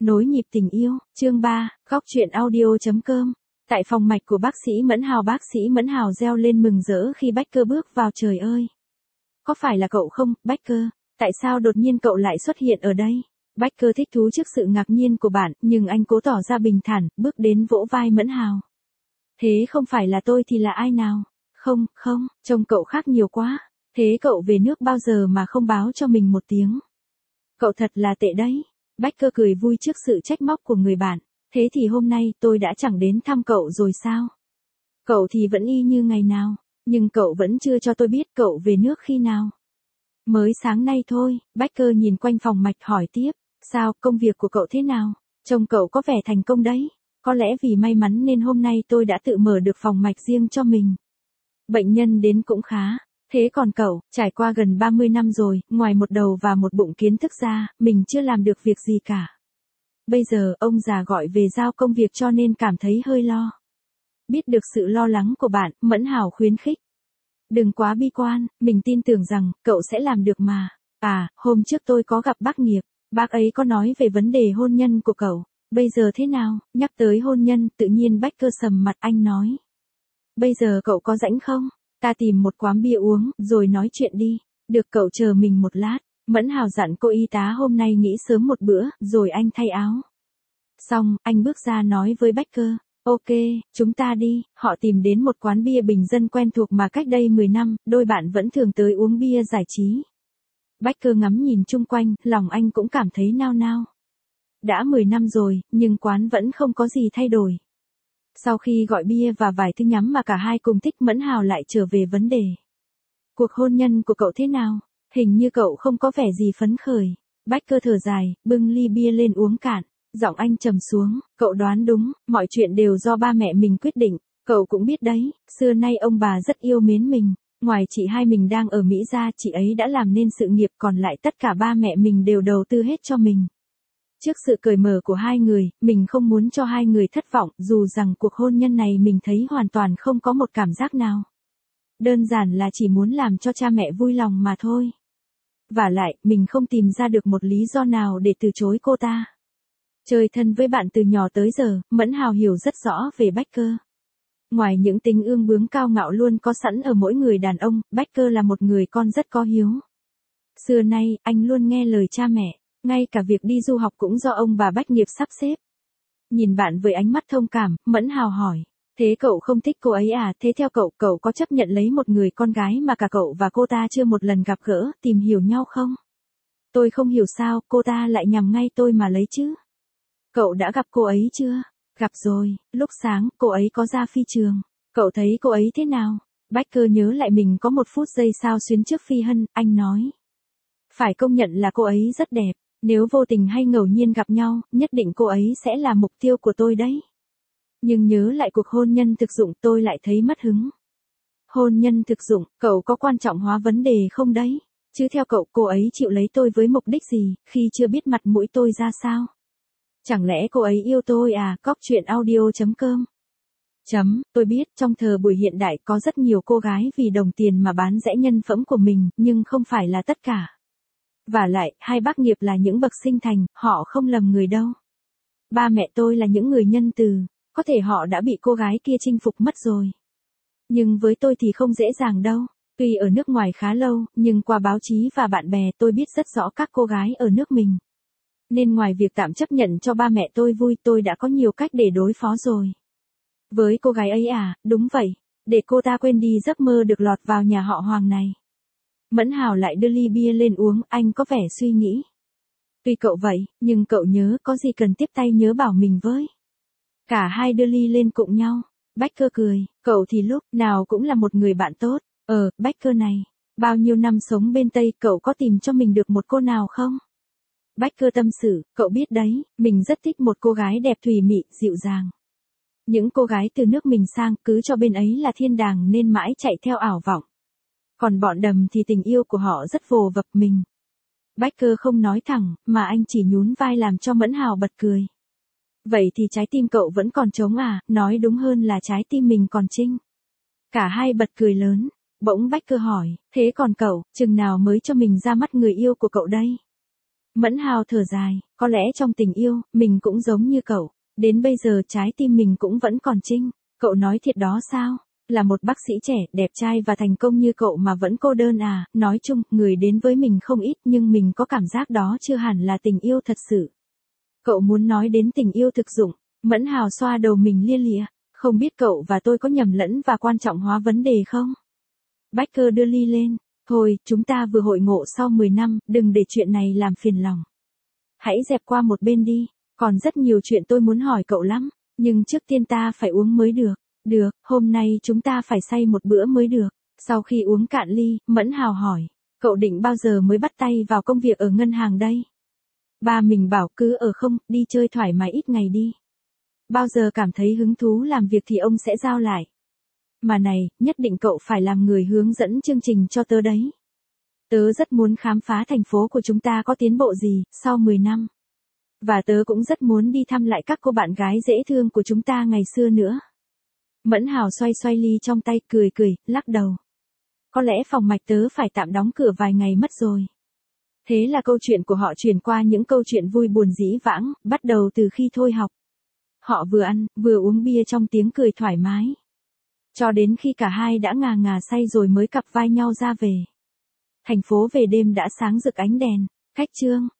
Nối nhịp tình yêu, chương 3, góc truyện audio.com. Tại phòng mạch của bác sĩ Mẫn Hào reo lên mừng rỡ khi Becker bước vào. Trời ơi! Có phải là cậu không, Becker? Tại sao đột nhiên cậu lại xuất hiện ở đây? Becker thích thú trước sự ngạc nhiên của bạn, nhưng anh cố tỏ ra bình thản, bước đến vỗ vai Mẫn Hào. Thế không phải là tôi thì là ai nào? Không, trông cậu khác nhiều quá. Thế cậu về nước bao giờ mà không báo cho mình một tiếng? Cậu thật là tệ đấy. Becker cười vui trước sự trách móc của người bạn. Thế thì hôm nay tôi đã chẳng đến thăm cậu rồi sao? Cậu thì vẫn y như ngày nào, nhưng cậu vẫn chưa cho tôi biết cậu về nước khi nào. Mới sáng nay thôi. Becker nhìn quanh phòng mạch hỏi tiếp. Sao, công việc của cậu thế nào? Trông cậu có vẻ thành công đấy. Có lẽ vì may mắn nên hôm nay tôi đã tự mở được phòng mạch riêng cho mình. Bệnh nhân đến cũng khá. Thế còn cậu, trải qua gần 30 năm rồi, ngoài một đầu và một bụng kiến thức ra, mình chưa làm được việc gì cả. Bây giờ, ông già gọi về giao công việc cho nên cảm thấy hơi lo. Biết được sự lo lắng của bạn, Mẫn Hào khuyến khích. Đừng quá bi quan, mình tin tưởng rằng, cậu sẽ làm được mà. À, hôm trước tôi có gặp bác Nghiệp, bác ấy có nói về vấn đề hôn nhân của cậu. Bây giờ thế nào? Nhắc tới hôn nhân, tự nhiên Becker sầm mặt. Anh nói. Bây giờ cậu có rảnh không? Ta tìm một quán bia uống, rồi nói chuyện đi. Được, cậu chờ mình một lát. Mẫn Hào dặn cô y tá hôm nay nghỉ sớm một bữa, rồi anh thay áo. Xong, anh bước ra nói với Becker. Ok, chúng ta đi. Họ tìm đến một quán bia bình dân quen thuộc mà cách đây 10 năm, đôi bạn vẫn thường tới uống bia giải trí. Becker ngắm nhìn chung quanh, lòng anh cũng cảm thấy nao nao. Đã 10 năm rồi, nhưng quán vẫn không có gì thay đổi. Sau khi gọi bia và vài thứ nhắm mà cả hai cùng thích, Mẫn Hào lại trở về vấn đề. Cuộc hôn nhân của cậu thế nào? Hình như cậu không có vẻ gì phấn khởi. Becker thở dài, bưng ly bia lên uống cạn. Giọng anh trầm xuống, cậu đoán đúng, mọi chuyện đều do ba mẹ mình quyết định. Cậu cũng biết đấy, xưa nay ông bà rất yêu mến mình. Ngoài chị hai mình đang ở Mỹ ra, chị ấy đã làm nên sự nghiệp, còn lại tất cả ba mẹ mình đều đầu tư hết cho mình. Trước sự cởi mở của hai người, mình không muốn cho hai người thất vọng, dù rằng cuộc hôn nhân này mình thấy hoàn toàn không có một cảm giác nào. Đơn giản là chỉ muốn làm cho cha mẹ vui lòng mà thôi. Vả lại, mình không tìm ra được một lý do nào để từ chối cô ta. Chơi thân với bạn từ nhỏ tới giờ, Mẫn Hào hiểu rất rõ về Becker. Ngoài những tính ương bướng cao ngạo luôn có sẵn ở mỗi người đàn ông, Becker là một người con rất có hiếu. Xưa nay, anh luôn nghe lời cha mẹ. Ngay cả việc đi du học cũng do ông bà Bách Nghiệp sắp xếp. Nhìn bạn với ánh mắt thông cảm, Mẫn Hào hỏi. Thế cậu không thích cô ấy à? Thế theo cậu, cậu có chấp nhận lấy một người con gái mà cả cậu và cô ta chưa một lần gặp gỡ, tìm hiểu nhau không? Tôi không hiểu sao cô ta lại nhằm ngay tôi mà lấy chứ. Cậu đã gặp cô ấy chưa? Gặp rồi, lúc sáng, cô ấy có ra phi trường. Cậu thấy cô ấy thế nào? Becker nhớ lại mình có một phút giây xao xuyến trước Phi Hân, anh nói. Phải công nhận là cô ấy rất đẹp. Nếu vô tình hay ngẫu nhiên gặp nhau, nhất định cô ấy sẽ là mục tiêu của tôi đấy. Nhưng nhớ lại cuộc hôn nhân thực dụng, tôi lại thấy mất hứng. Hôn nhân thực dụng, cậu có quan trọng hóa vấn đề không đấy? Chứ theo cậu, cô ấy chịu lấy tôi với mục đích gì, khi chưa biết mặt mũi tôi ra sao? Chẳng lẽ cô ấy yêu tôi à? Góc truyện audio.com. Tôi biết, trong thời buổi hiện đại có rất nhiều cô gái vì đồng tiền mà bán rẻ nhân phẩm của mình, nhưng không phải là tất cả. Vả lại, hai bác Nghiệp là những bậc sinh thành, họ không lầm người đâu. Ba mẹ tôi là những người nhân từ, có thể họ đã bị cô gái kia chinh phục mất rồi. Nhưng với tôi thì không dễ dàng đâu. Tuy ở nước ngoài khá lâu, nhưng qua báo chí và bạn bè tôi biết rất rõ các cô gái ở nước mình. Nên ngoài việc tạm chấp nhận cho ba mẹ tôi vui, tôi đã có nhiều cách để đối phó rồi. Với cô gái ấy à? Đúng vậy, để cô ta quên đi giấc mơ được lọt vào nhà họ Hoàng này. Mẫn Hào lại đưa ly bia lên uống, anh có vẻ suy nghĩ. Tuy cậu vậy, nhưng cậu nhớ có gì cần tiếp tay nhớ bảo mình với. Cả hai đưa ly lên cùng nhau. Becker cười, cậu thì lúc nào cũng là một người bạn tốt. Becker này, bao nhiêu năm sống bên Tây, cậu có tìm cho mình được một cô nào không? Becker tâm sự, cậu biết đấy, mình rất thích một cô gái đẹp thùy mị, dịu dàng. Những cô gái từ nước mình sang, cứ cho bên ấy là thiên đàng nên mãi chạy theo ảo vọng. Còn bọn đầm thì tình yêu của họ rất vồ vập mình. Becker không nói thẳng, mà anh chỉ nhún vai làm cho Mẫn Hào bật cười. Vậy thì trái tim cậu vẫn còn trống à? Nói đúng hơn là trái tim mình còn trinh. Cả hai bật cười lớn. Bỗng Becker hỏi, thế còn cậu, chừng nào mới cho mình ra mắt người yêu của cậu đây? Mẫn Hào thở dài, có lẽ trong tình yêu, mình cũng giống như cậu. Đến bây giờ trái tim mình cũng vẫn còn trinh. Cậu nói thiệt đó sao? Là một bác sĩ trẻ, đẹp trai và thành công như cậu mà vẫn cô đơn à? Nói chung, người đến với mình không ít nhưng mình có cảm giác đó chưa hẳn là tình yêu thật sự. Cậu muốn nói đến tình yêu thực dụng. Mẫn Hào xoa đầu mình lia lịa. Không biết cậu và tôi có nhầm lẫn và quan trọng hóa vấn đề không? Becker đưa ly lên. Thôi, chúng ta vừa hội ngộ sau 10 năm, đừng để chuyện này làm phiền lòng. Hãy dẹp qua một bên đi, còn rất nhiều chuyện tôi muốn hỏi cậu lắm, nhưng trước tiên ta phải uống mới được. Được, hôm nay chúng ta phải say một bữa mới được. Sau khi uống cạn ly, Mẫn Hào hỏi, cậu định bao giờ mới bắt tay vào công việc ở ngân hàng đây? Ba mình bảo cứ ở không, đi chơi thoải mái ít ngày đi. Bao giờ cảm thấy hứng thú làm việc thì ông sẽ giao lại. Mà này, nhất định cậu phải làm người hướng dẫn chương trình cho tớ đấy. Tớ rất muốn khám phá thành phố của chúng ta có tiến bộ gì, sau 10 năm. Và tớ cũng rất muốn đi thăm lại các cô bạn gái dễ thương của chúng ta ngày xưa nữa. Mẫn Hào xoay xoay ly trong tay, cười cười, lắc đầu. Có lẽ phòng mạch tớ phải tạm đóng cửa vài ngày mất rồi. Thế là câu chuyện của họ chuyển qua những câu chuyện vui buồn dĩ vãng, bắt đầu từ khi thôi học. Họ vừa ăn, vừa uống bia trong tiếng cười thoải mái. Cho đến khi cả hai đã ngà ngà say rồi mới cặp vai nhau ra về. Thành phố về đêm đã sáng rực ánh đèn. Cách chương